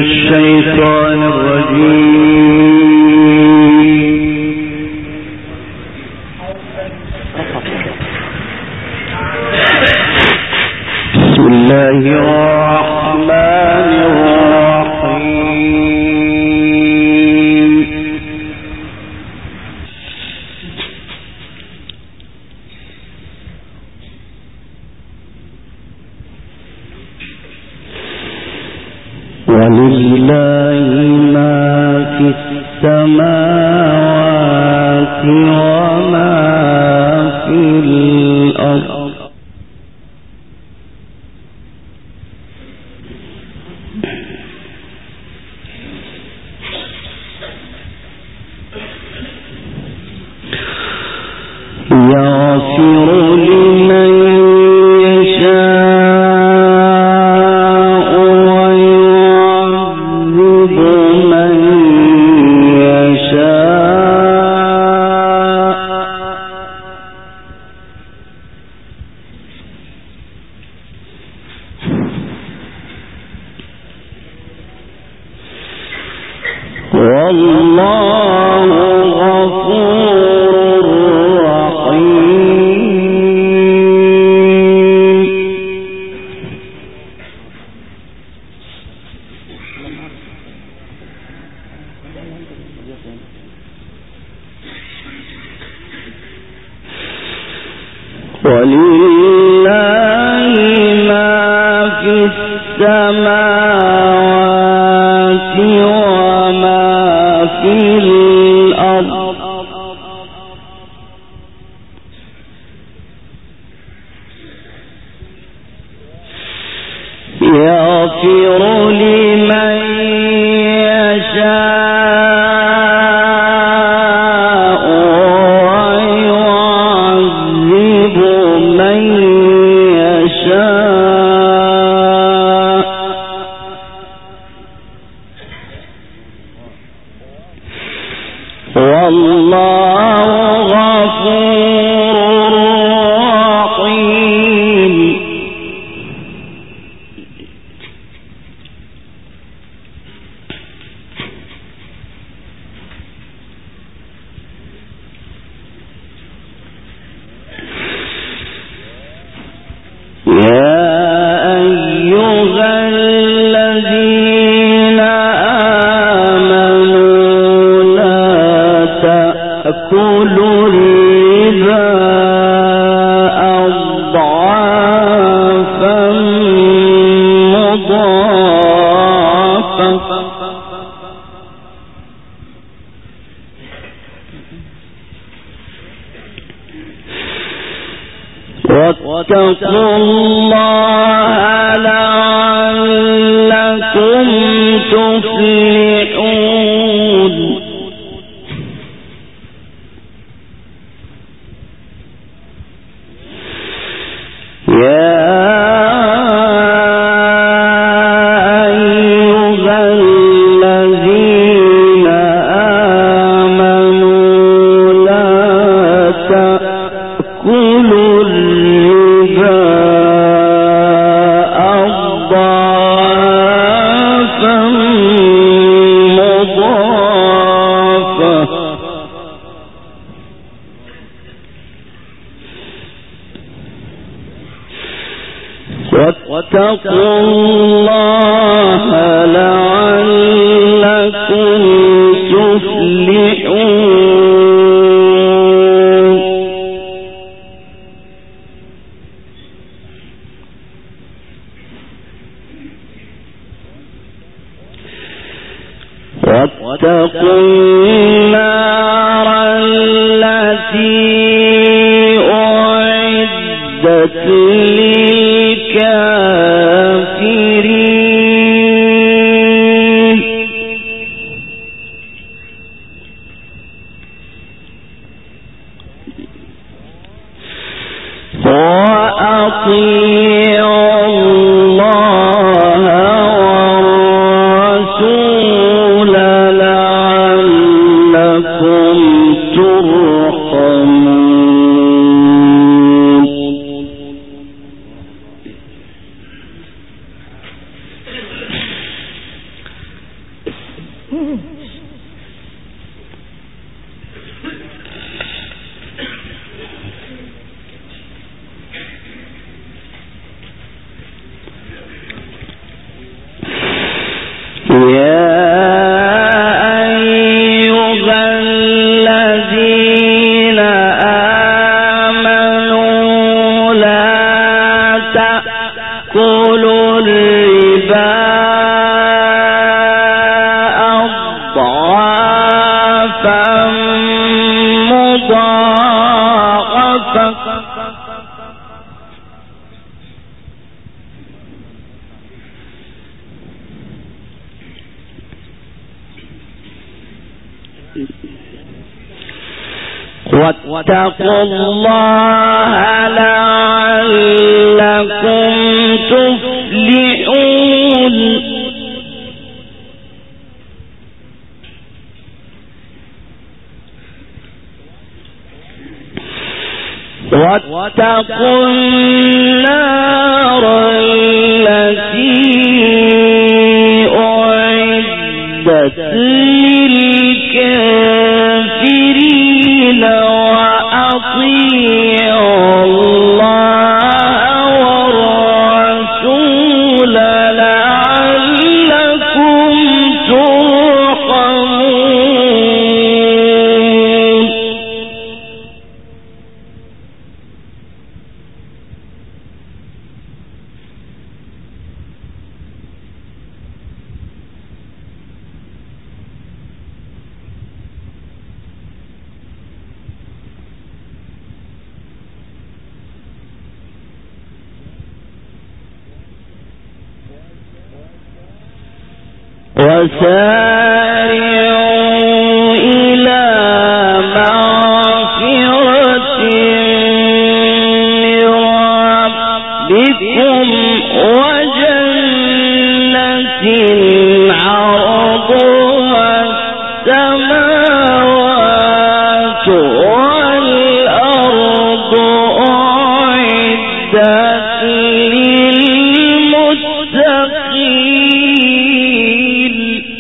الشيطان الرجيم. بسم الله الرحمن الرحيم. ولله ما في السماوات وما في الأرض. يغفر لمن يشاء ويعذب من يشاء. والله غفور رحيم. ولله ما في السماوات وما في الأرض. يغفر لمن يشاء ويعذب من يشاء. والله غفور رحيم. يا أيها الذين آمنوا لا تأكلوا الربا أضعافا مضاعفة واتقوا الله لعلكم تفلحون. يا أيها الذين آمنوا لا تأكلوا الربا أضعافا مضاعفة واتقوا الله لعلكم تفلحون. واتقوا النار التي أعدت للكافرين. وأطيعوا الله والرسول لعلكم ترحمون. واتقوا الله لعلكم تفلحون. واتقوا النار التي أعدت للكافرين وأطيعوا الله والرسول لعلكم ترحمون. وسارعوا إلى مغفرة من ربكم وجنة عرضها السماوات والأرض أعدت للمتقين.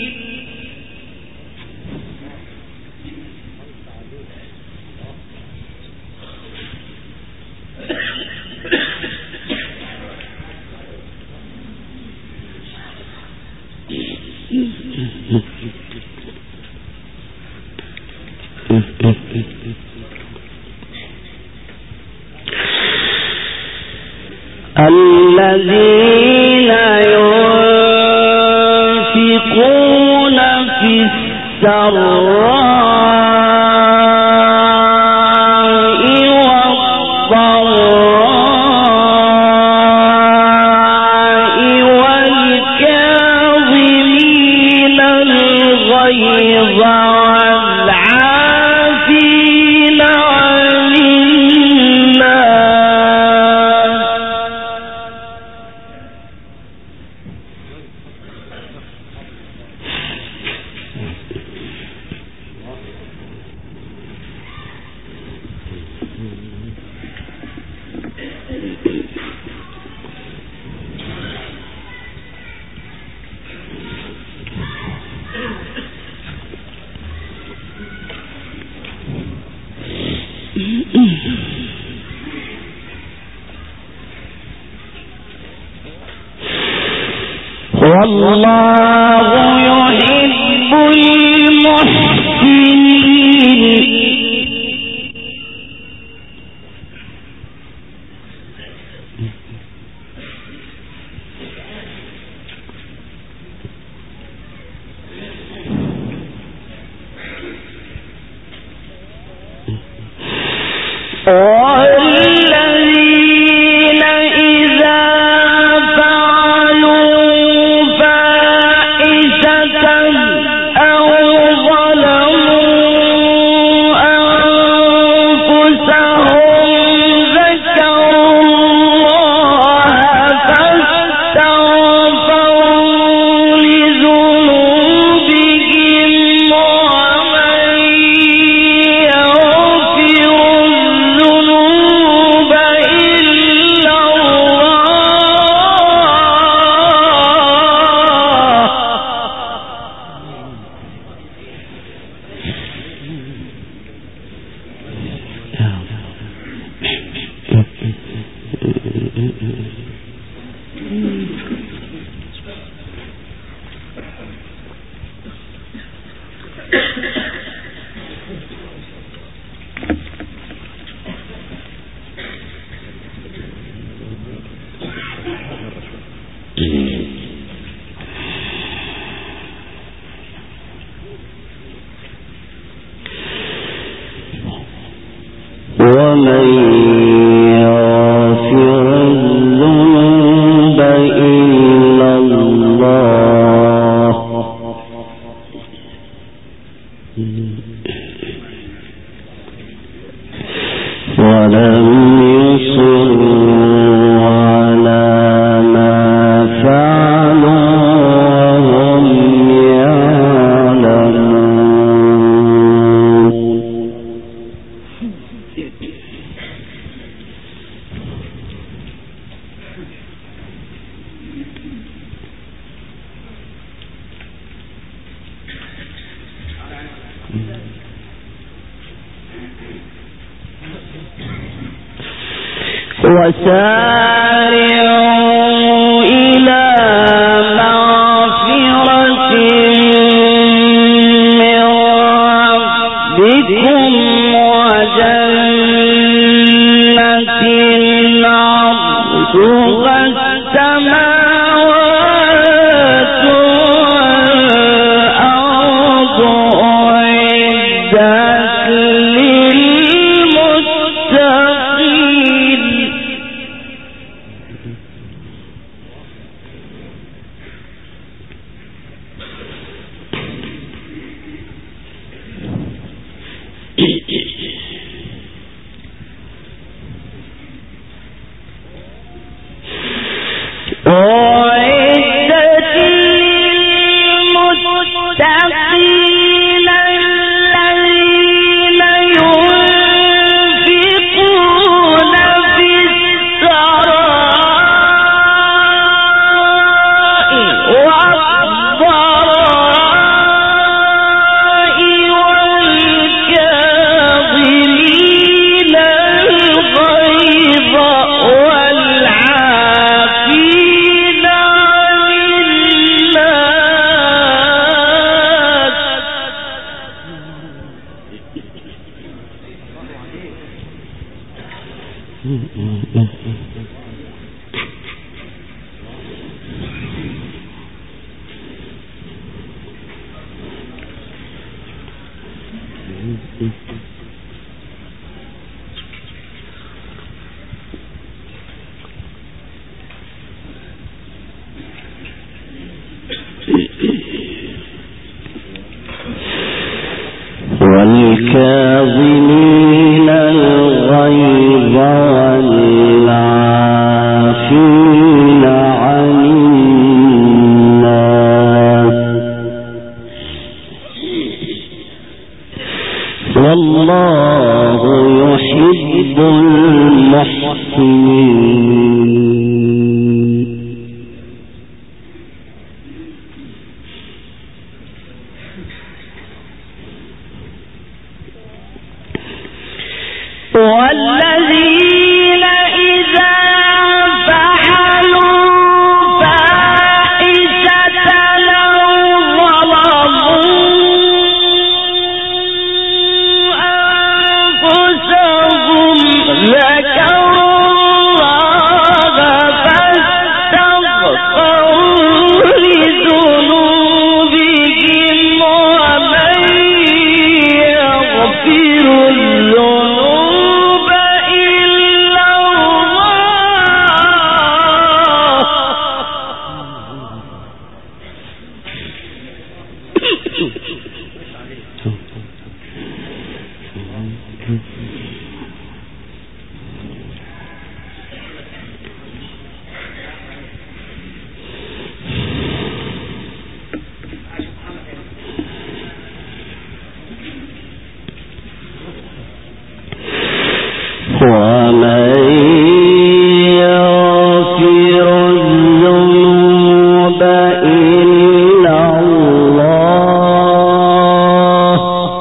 الذين ينفقون في السراء والضراء والكاظمين الغيظ والعافين عن الناس والله يحب المحسنين. والذين إذا فعلوا فاحشة وسارعوا إلى مغفرة من ربكم وجنة عرضها السماوات والأرض أعدت للمتقين. والكاظمين الغيظ والعافين عن الناس والله يحب المحسنين. والذين إذا فعلوا فاحشة أو ظلموا أنفسهم ذكروا الله فاستغفروا لذنوبهم ومن يغفر الذنوب إلا ومن يغفر الذنوب إلا الله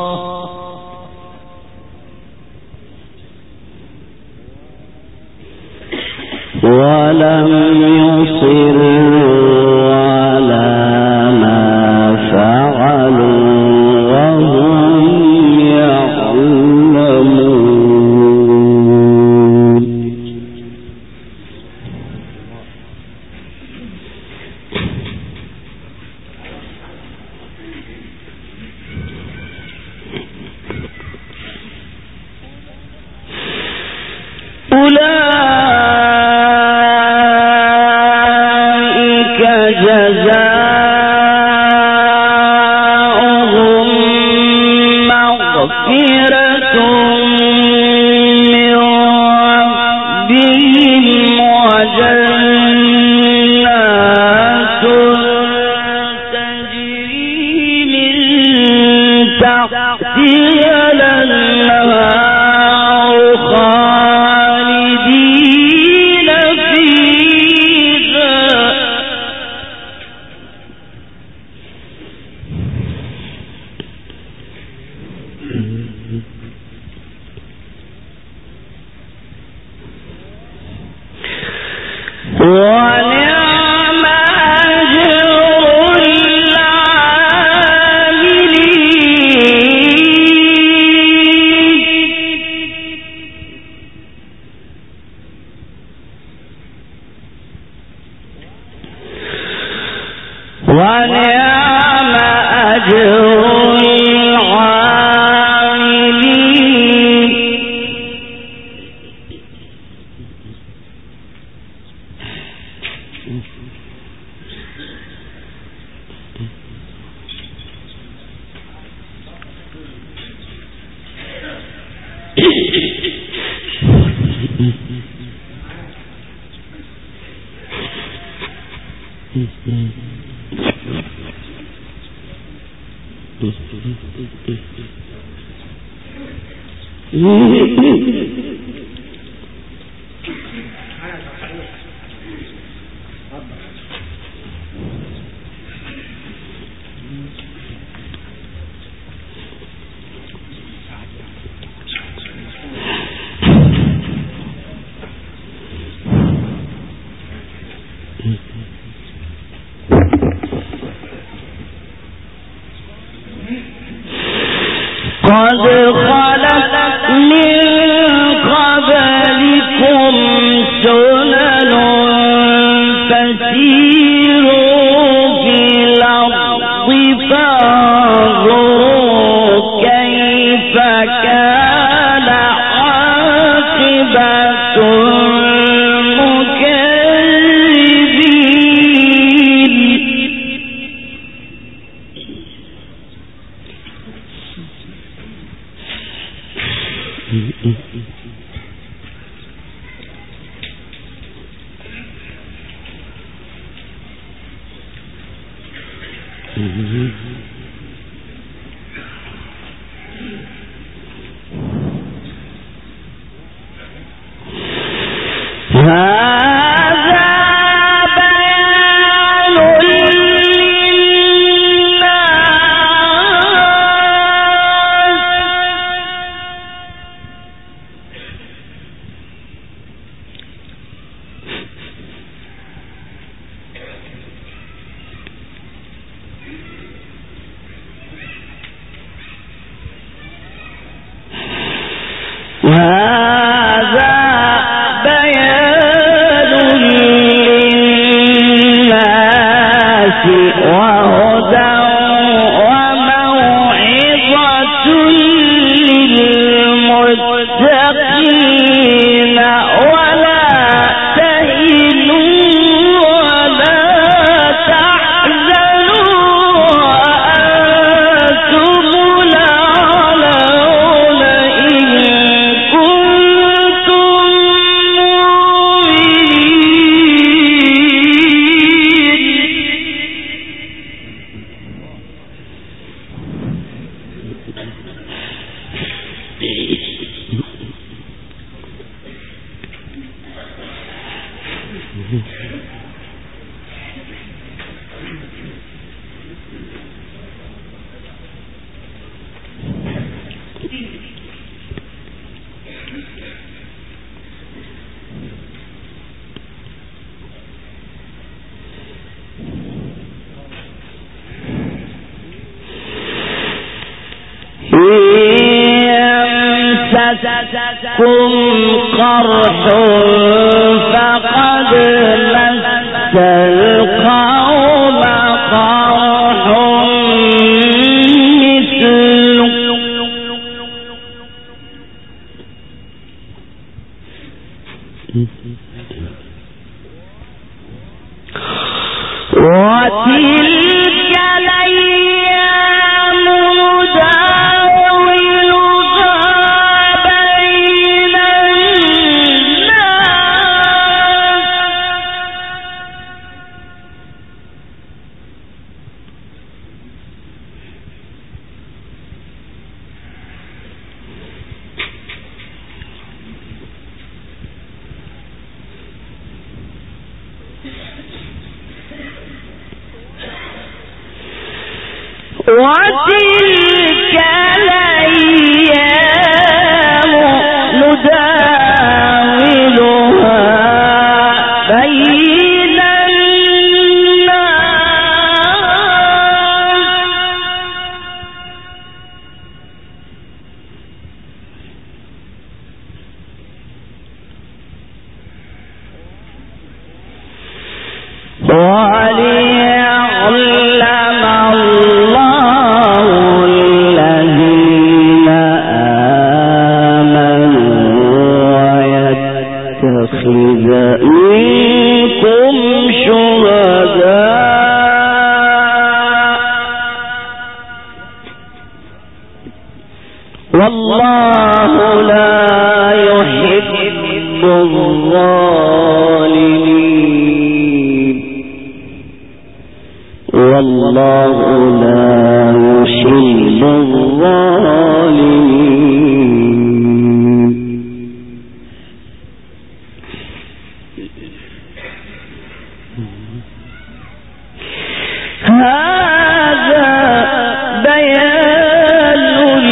ولم يصروا على ما فعلوا وهم يعلمون. أولئك جزاؤهم مغفرة من ربهم وجنات تجري من تحتها الأنهار خالدين فيها ونعم أجر قد خلت من قبلكم سنن فسيروا في الأرض فانظروا كيف كان عاقبة يمسسكم قرح فقد مس القوم قرح مثله وتلك الأيام نداولها بين وتلك الأيام نداولها بين الناس وليعلم والله لا يحب الظالمين والله لا يحب الظالمين. هذا بيان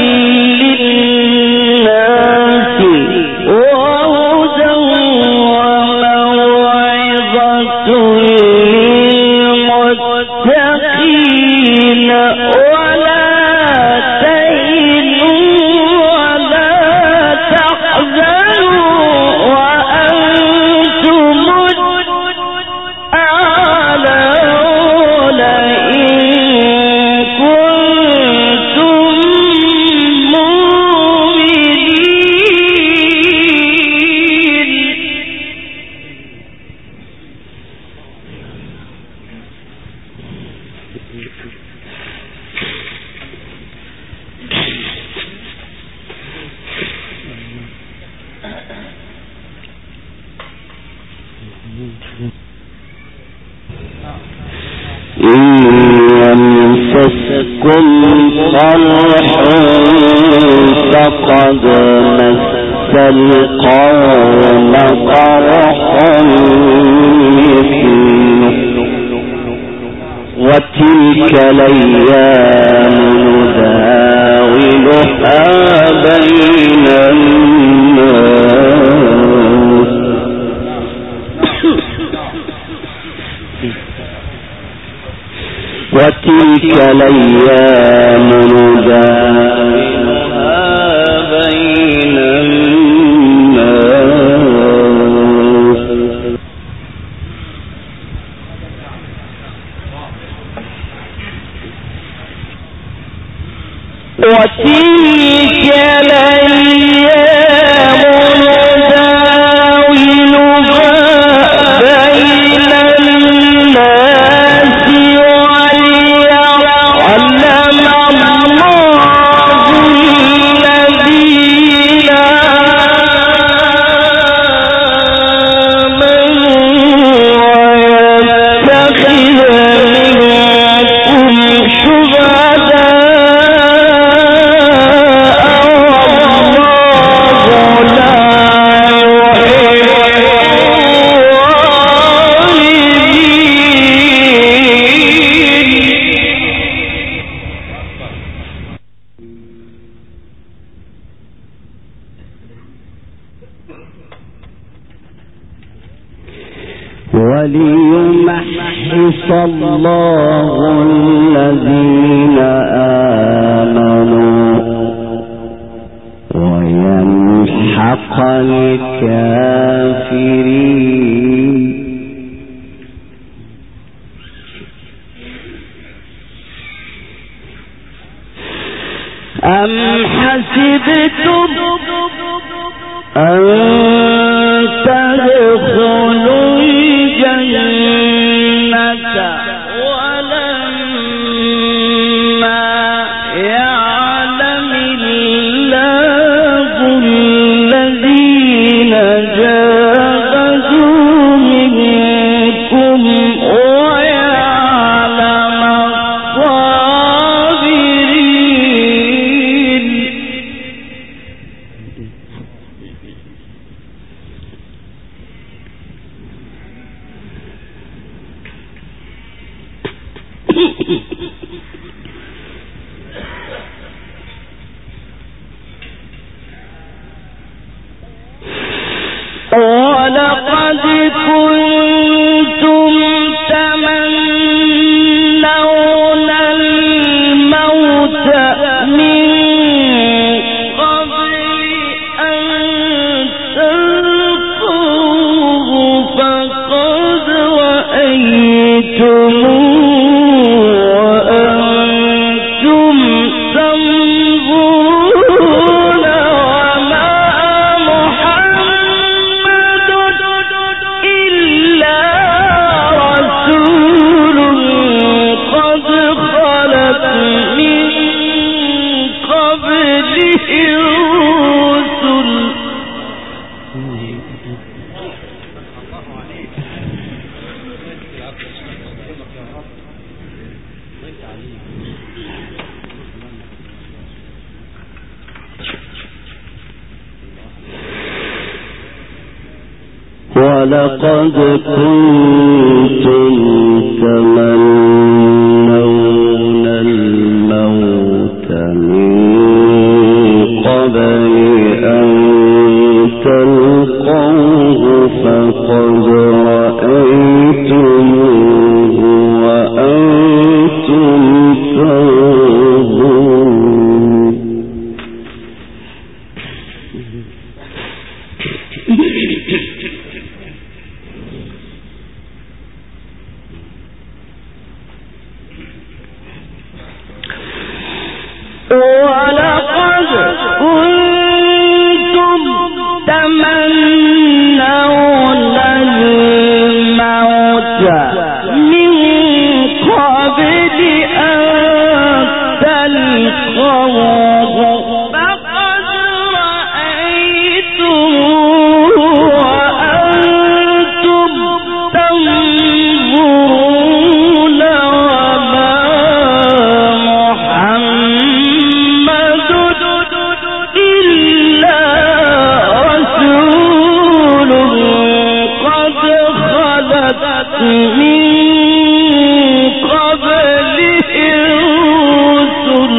للناس وهدى وموعظة للمتقين ولا تهنوا ولا تحزنوا وأنتم الأعلون إن كنتم إن يمسسكم قرح فقد مس القوم قرح مثله وتلك الأيام نداولها بين الناس وتلك الأيام نداولها بين الناس وتلك الأيام نداولها بين الناس وليعلم الله الذين وليمحص الله الذين آمنوا ويمحق الكافرين. أم حسبتم أن تدخلوا الجنة ولما يعلم الله الذين جاهدوا منكم ويعلم الصابرين. ولقد كنتم تمنون الموت من قبل أن تلقوه فقد رأيتموه وأنتم ولقد كنتم تمنون الموت من قبل أن تلقوه فقد رأيتموه وأنتم تنظرون. ولقد كنتم تمنون الموت من قبل أن تلقوه فقد رأيتموه وأنتم تنظرون. وما محمد إلا رسول قد خلت من قبله الرسل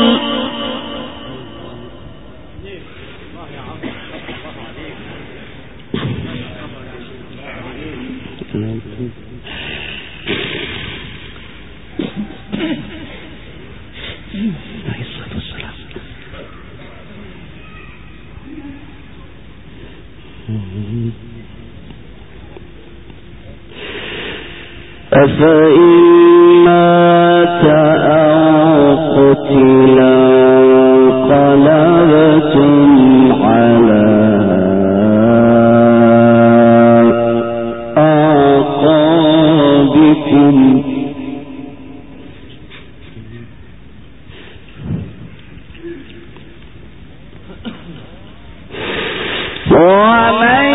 أفإن مات أو قتلا انقلبتم على أعقابكم ومن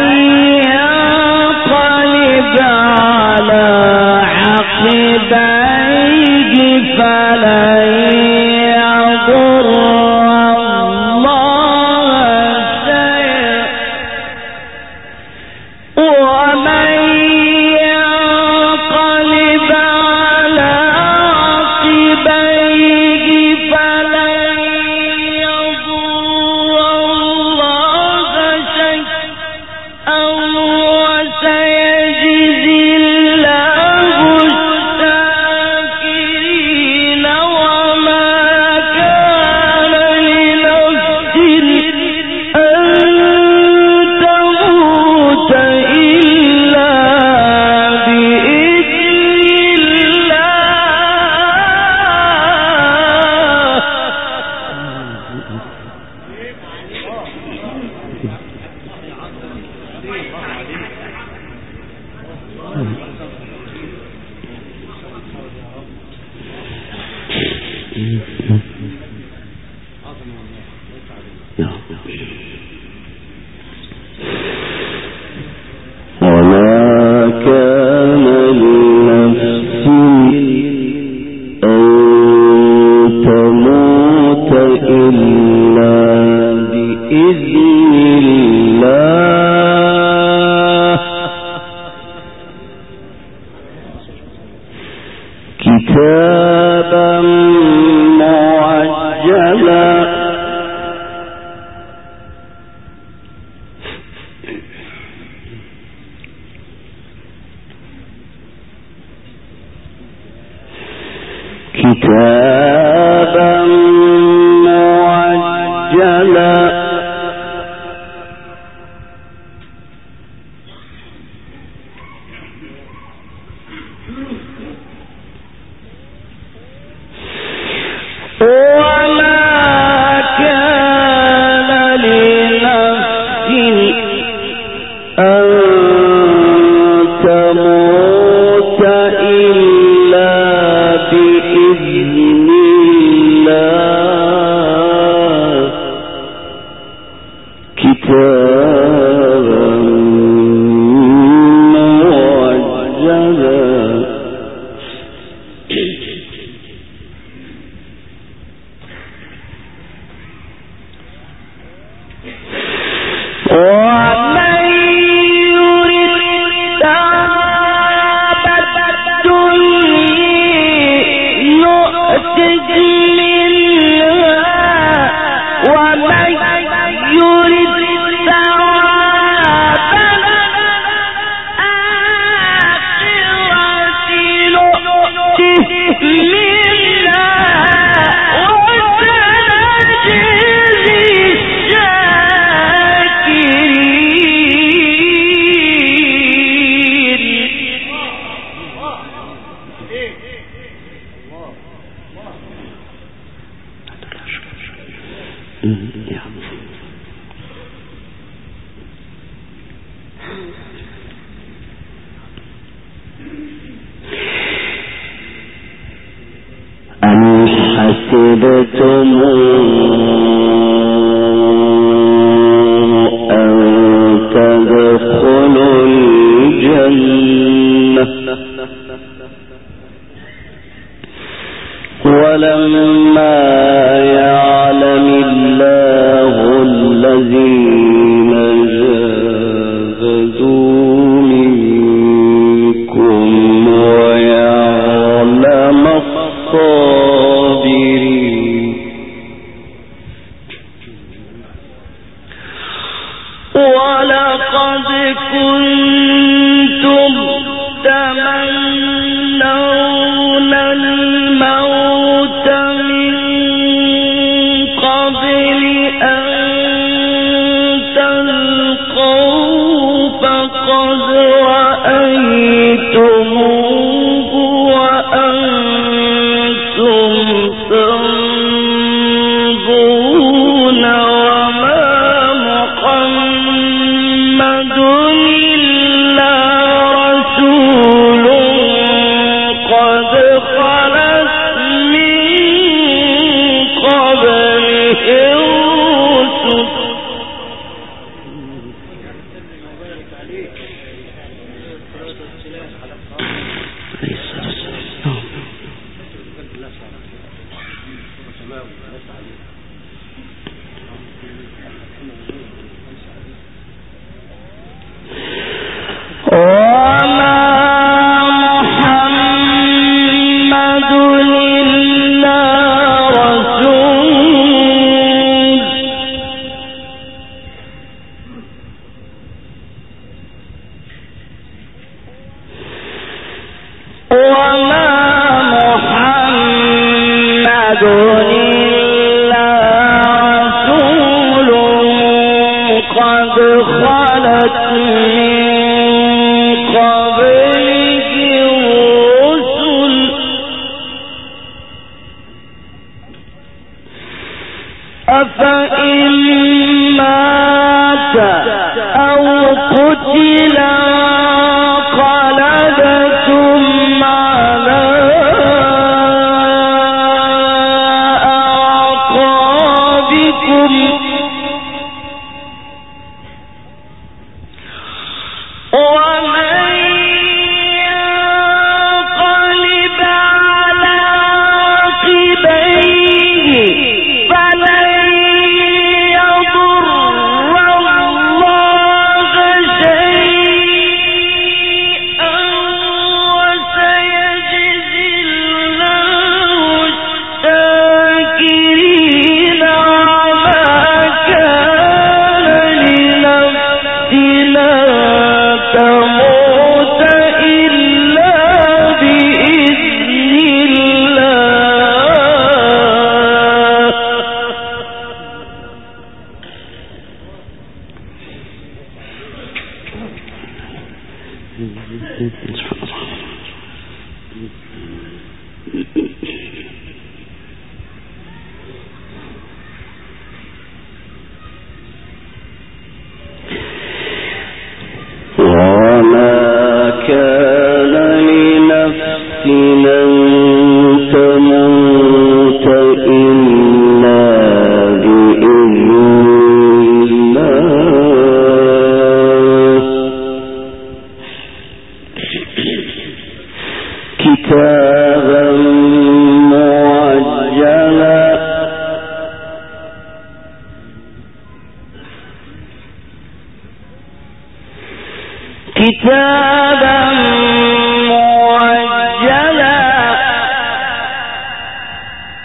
ينقلب على عقبيه فلن يضر الله شيئا ومن ينقلب على عقبيه فلن يضر الله شيئا وسيجزي الله الشاكرين. وما كان لنفس أن تموت إلا بإذن وما كان لنفس أن تموت إلا بإذن الله كتابا معجلا وما كان لنفس أن تموت إلا بإذن الله كتابا معجلا ومن يرد حسبتم أن تدخلوا الجنة ولما يعلم الله الذين جاهدوا منكم ويعلم الصابرين ولقد كنتم تمنون الموت من قبل أن تلقوا فقد رأيتموه وأنتم تنظرون وما محمد إلا رسول قد خلت من قبله الرسل أفإن مات أو قتل انقلبتم على أعقابكم ومن ينقلب على عقبيه فلن يضر الله شيئا وسيجزي الله الشاكرين وما كان لنفس لا تموت إلا بإذن وما كان لنفس أن تموت إلا بإذن الله كتابا معجلا كتابا معجلا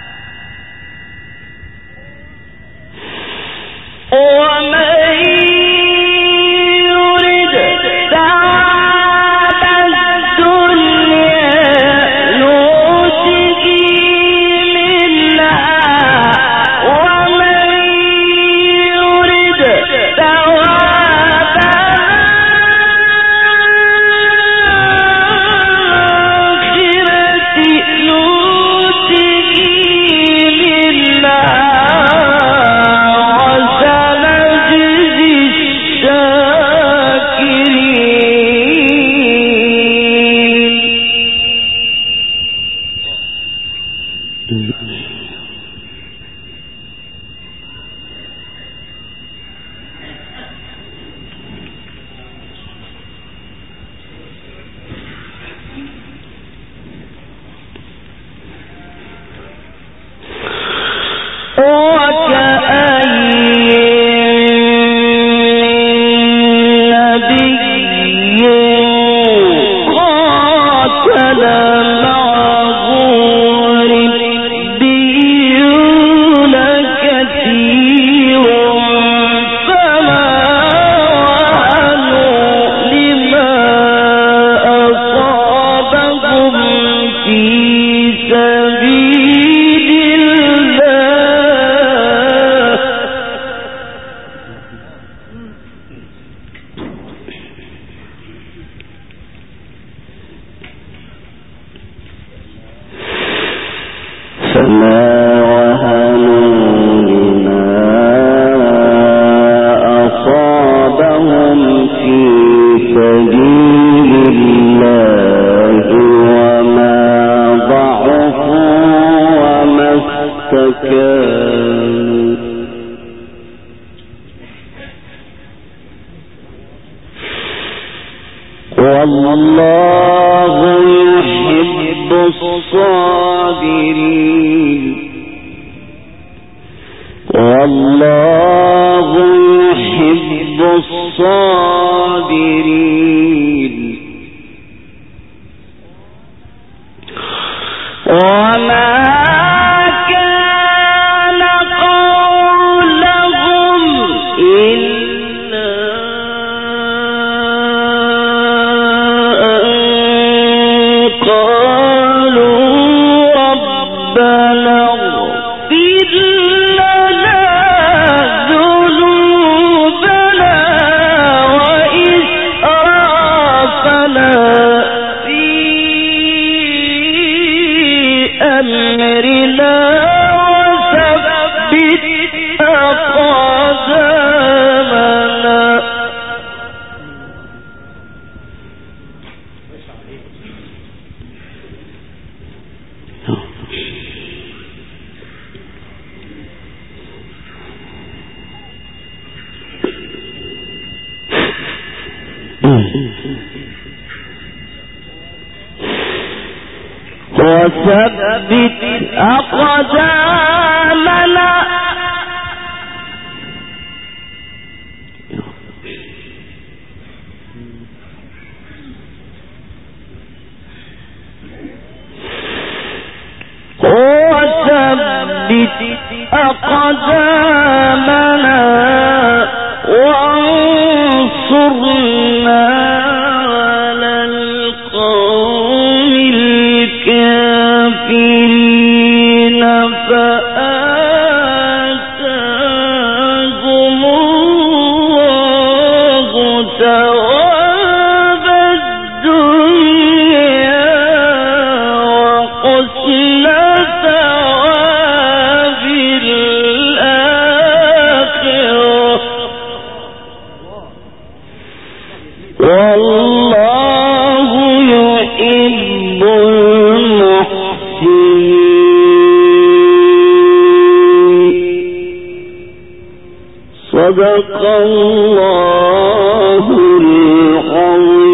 وثبت أقدامنا وانصرنا على القوم الكافرين فآتاهم الله ثواب الدنيا وحسن ثواب الآخرة والله يحب المحسنين صدق الله العظيم.